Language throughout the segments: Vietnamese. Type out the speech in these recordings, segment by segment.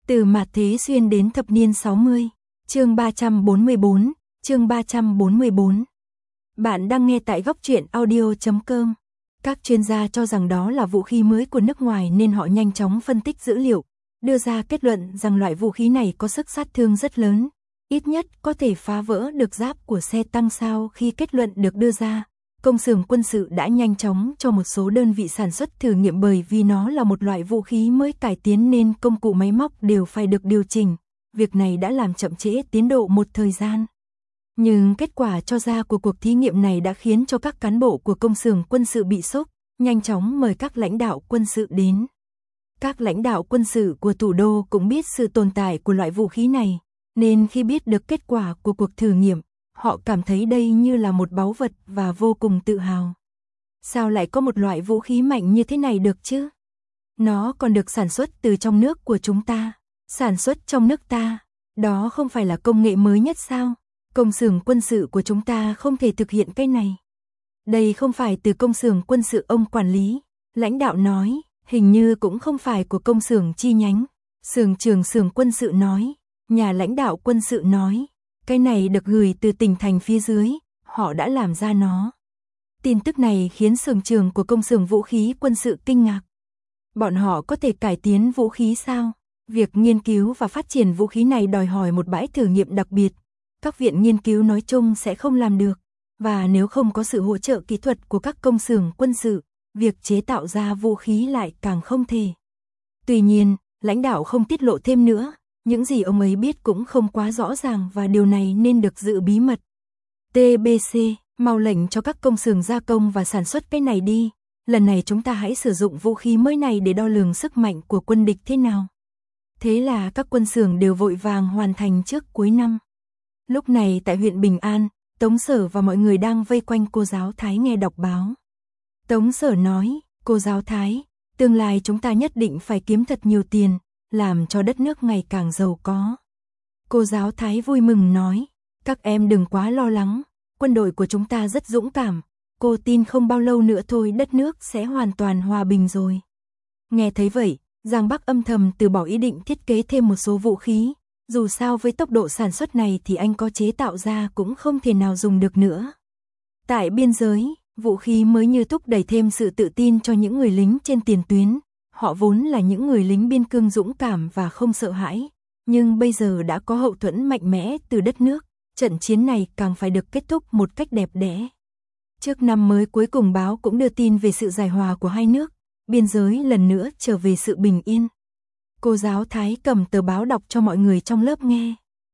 Từ mạt thế xuyên đến thập niên 60, chương 344, chương 344. Bạn đang nghe tại góc truyện audio.com. Các chuyên gia cho rằng đó là vũ khí mới của nước ngoài nên họ nhanh chóng phân tích dữ liệu, đưa ra kết luận rằng loại vũ khí này có sức sát thương rất lớn, ít nhất có thể phá vỡ được giáp của xe tăng. Sau khi kết luận được đưa ra, công xưởng quân sự đã nhanh chóng cho một số đơn vị sản xuất thử nghiệm, bởi vì nó là một loại vũ khí mới cải tiến nên công cụ máy móc đều phải được điều chỉnh. Việc này đã làm chậm trễ tiến độ một thời gian. Nhưng kết quả cho ra của cuộc thí nghiệm này đã khiến cho các cán bộ của công xưởng quân sự bị sốc, nhanh chóng mời các lãnh đạo quân sự đến. Các lãnh đạo quân sự của thủ đô cũng biết sự tồn tại của loại vũ khí này, nên khi biết được kết quả của cuộc thử nghiệm, họ cảm thấy đây như là một báu vật và vô cùng tự hào. Sao lại có một loại vũ khí mạnh như thế này được chứ? Nó còn được sản xuất từ trong nước của chúng ta. Sản xuất trong nước ta, đó không phải là công nghệ mới nhất sao? Công xưởng quân sự của chúng ta không thể thực hiện cái này. Đây không phải từ công xưởng quân sự ông quản lý, lãnh đạo nói, hình như cũng không phải của công xưởng chi nhánh. Xưởng trưởng xưởng quân sự nói, nhà lãnh đạo quân sự nói, cái này được gửi từ tỉnh thành phía dưới, họ đã làm ra nó. Tin tức này khiến xưởng trưởng của công xưởng vũ khí quân sự kinh ngạc. Bọn họ có thể cải tiến vũ khí sao? Việc nghiên cứu và phát triển vũ khí này đòi hỏi một bãi thử nghiệm đặc biệt. Các viện nghiên cứu nói chung sẽ không làm được, và nếu không có sự hỗ trợ kỹ thuật của các công xưởng quân sự, việc chế tạo ra vũ khí lại càng không thể. Tuy nhiên, lãnh đạo không tiết lộ thêm nữa, những gì ông ấy biết cũng không quá rõ ràng và điều này nên được giữ bí mật. TBC, mau lệnh cho các công xưởng gia công và sản xuất cái này đi. Lần này chúng ta hãy sử dụng vũ khí mới này để đo lường sức mạnh của quân địch thế nào. Thế là các quân xưởng đều vội vàng hoàn thành trước cuối năm. Lúc này tại huyện Bình An, Tống Sở và mọi người đang vây quanh cô giáo Thái nghe đọc báo. Tống Sở nói, cô giáo Thái, tương lai chúng ta nhất định phải kiếm thật nhiều tiền, làm cho đất nước ngày càng giàu có. Cô giáo Thái vui mừng nói, các em đừng quá lo lắng, quân đội của chúng ta rất dũng cảm, cô tin không bao lâu nữa thôi đất nước sẽ hoàn toàn hòa bình rồi. Nghe thấy vậy, Giang Bắc âm thầm từ bỏ ý định thiết kế thêm một số vũ khí, dù sao với tốc độ sản xuất này thì anh có chế tạo ra cũng không thể nào dùng được nữa. Tại biên giới, vũ khí mới như thúc đẩy thêm sự tự tin cho những người lính trên tiền tuyến. Họ vốn là những người lính biên cương dũng cảm và không sợ hãi, nhưng bây giờ đã có hậu thuẫn mạnh mẽ từ đất nước, trận chiến này càng phải được kết thúc một cách đẹp đẽ. Trước năm mới cuối cùng báo cũng đưa tin về sự giải hòa của hai nước, biên giới lần nữa trở về sự bình yên. Cô giáo Thái cầm tờ báo đọc cho mọi người trong lớp nghe.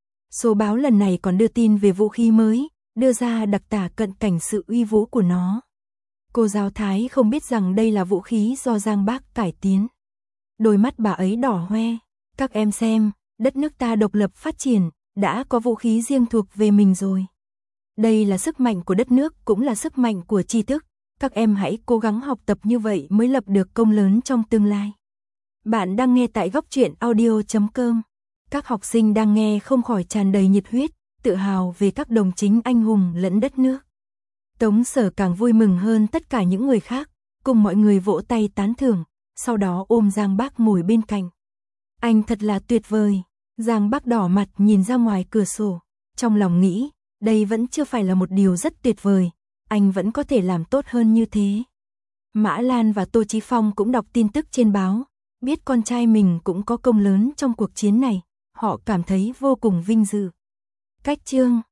Số báo lần này còn đưa tin về vũ khí mới, đưa ra đặc tả cận cảnh sự uy vũ của nó. Cô giáo Thái không biết rằng đây là vũ khí do Giang Bắc cải tiến. Đôi mắt bà ấy đỏ hoe. Các em xem, đất nước ta độc lập phát triển, đã có vũ khí riêng thuộc về mình rồi. Đây là sức mạnh của đất nước, cũng là sức mạnh của tri thức. Các em hãy cố gắng học tập như vậy mới lập được công lớn trong tương lai. Bạn đang nghe tại góc truyện audio.com. Các học sinh đang nghe không khỏi tràn đầy nhiệt huyết, tự hào về các đồng chí anh hùng lẫn đất nước. Tống Sở càng vui mừng hơn tất cả những người khác, cùng mọi người vỗ tay tán thưởng, sau đó ôm Giang Bắc ngồi bên cạnh. Anh thật là tuyệt vời. Giang Bắc đỏ mặt nhìn ra ngoài cửa sổ, trong lòng nghĩ, đây vẫn chưa phải là một điều rất tuyệt vời, anh vẫn có thể làm tốt hơn như thế. Mã Lan và Tô Chí Phong cũng đọc tin tức trên báo, biết con trai mình cũng có công lớn trong cuộc chiến này, họ cảm thấy vô cùng vinh dự. Cách chương